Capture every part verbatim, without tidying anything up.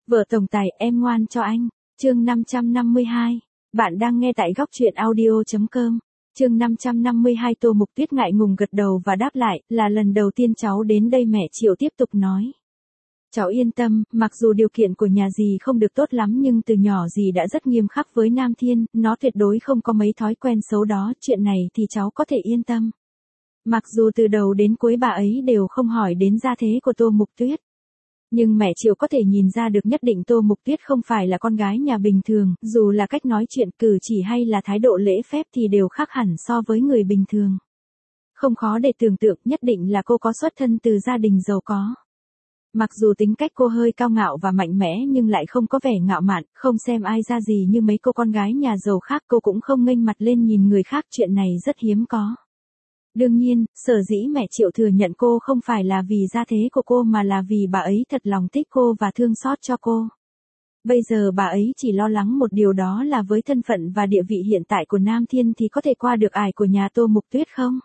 Vợ tổng tài, em ngoan cho anh. Chương năm trăm năm mươi hai. Bạn đang nghe tại góc truyện audio chấm com. Chương năm trăm năm mươi hai. Tô Mục Tuyết ngại ngùng gật đầu và đáp lại, là lần đầu tiên cháu đến đây. Mẹ Triệu tiếp tục nói. Cháu yên tâm, mặc dù điều kiện của nhà dì không được tốt lắm nhưng từ nhỏ dì đã rất nghiêm khắc với Nam Thiên, nó tuyệt đối không có mấy thói quen xấu đó, chuyện này thì cháu có thể yên tâm. Mặc dù từ đầu đến cuối bà ấy đều không hỏi đến gia thế của Tô Mục Tuyết. Nhưng mẹ Triệu có thể nhìn ra được nhất định Tô Mục Tuyết không phải là con gái nhà bình thường, dù là cách nói chuyện, cử chỉ hay là thái độ lễ phép thì đều khác hẳn so với người bình thường. Không khó để tưởng tượng, nhất định là cô có xuất thân từ gia đình giàu có. Mặc dù tính cách cô hơi cao ngạo và mạnh mẽ nhưng lại không có vẻ ngạo mạn, không xem ai ra gì như mấy cô con gái nhà giàu khác, cô cũng không nghênh mặt lên nhìn người khác, chuyện này rất hiếm có. Đương nhiên, sở dĩ mẹ Triệu thừa nhận cô không phải là vì gia thế của cô mà là vì bà ấy thật lòng thích cô và thương xót cho cô. Bây giờ bà ấy chỉ lo lắng một điều, đó là với thân phận và địa vị hiện tại của Nam Thiên thì có thể qua được ải của nhà Tô Mục Tuyết không?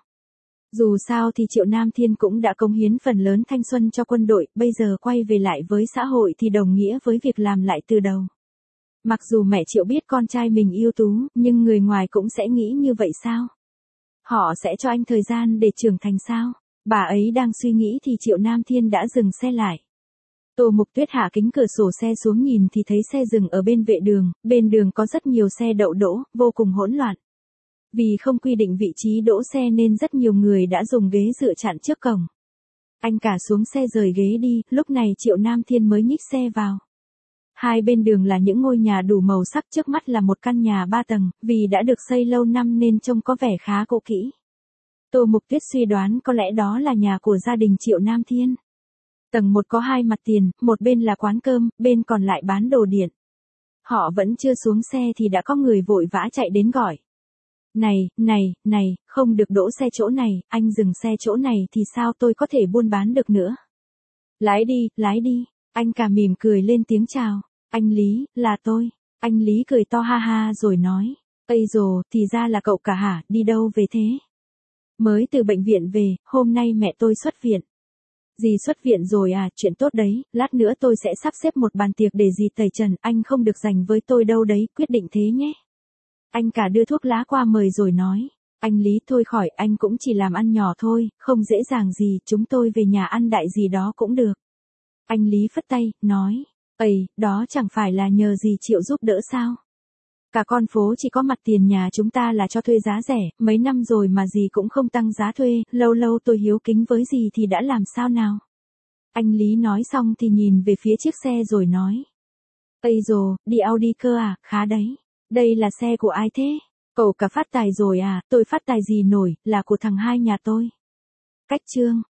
Dù sao thì Triệu Nam Thiên cũng đã cống hiến phần lớn thanh xuân cho quân đội, bây giờ quay về lại với xã hội thì đồng nghĩa với việc làm lại từ đầu. Mặc dù mẹ Triệu biết con trai mình ưu tú, nhưng người ngoài cũng sẽ nghĩ như vậy sao? Họ sẽ cho anh thời gian để trưởng thành sao? Bà ấy đang suy nghĩ thì Triệu Nam Thiên đã dừng xe lại. Tô Mục Tuyết hạ kính cửa sổ xe xuống nhìn thì thấy xe dừng ở bên vệ đường, bên đường có rất nhiều xe đậu đỗ, vô cùng hỗn loạn. Vì không quy định vị trí đỗ xe nên rất nhiều người đã dùng ghế dựa chặn trước cổng. Anh cả xuống xe rời ghế đi, lúc này Triệu Nam Thiên mới nhích xe vào. Hai bên đường là những ngôi nhà đủ màu sắc, trước mắt là một căn nhà ba tầng, vì đã được xây lâu năm nên trông có vẻ khá cũ kỹ. Tô Mục Tuyết suy đoán có lẽ đó là nhà của gia đình Triệu Nam Thiên. Tầng một có hai mặt tiền, một bên là quán cơm, bên còn lại bán đồ điện. Họ vẫn chưa xuống xe thì đã có người vội vã chạy đến gọi. Này, này, này, không được đỗ xe chỗ này, anh dừng xe chỗ này thì sao tôi có thể buôn bán được nữa. Lái đi, lái đi, anh cả mỉm cười lên tiếng chào. Anh Lý, là tôi. Anh Lý cười to ha ha rồi nói. Ây dồ, thì ra là cậu cả hả, đi đâu về thế? Mới từ bệnh viện về, hôm nay mẹ tôi xuất viện. Dì xuất viện rồi à, chuyện tốt đấy, lát nữa tôi sẽ sắp xếp một bàn tiệc để dì tẩy trần, anh không được giành với tôi đâu đấy, quyết định thế nhé. Anh cả đưa thuốc lá qua mời rồi nói. Anh Lý thôi khỏi, anh cũng chỉ làm ăn nhỏ thôi, không dễ dàng gì, chúng tôi về nhà ăn đại gì đó cũng được. Anh Lý phất tay, nói. Ây, đó chẳng phải là nhờ dì Triệu giúp đỡ sao? Cả con phố chỉ có mặt tiền nhà chúng ta là cho thuê giá rẻ, mấy năm rồi mà dì cũng không tăng giá thuê, lâu lâu tôi hiếu kính với dì thì đã làm sao nào? Anh Lý nói xong thì nhìn về phía chiếc xe rồi nói. Ây dồ, đi Audi cơ à, khá đấy. Đây là xe của ai thế? Cậu cả phát tài rồi à, tôi phát tài gì nổi, là của thằng hai nhà tôi. Cách chương.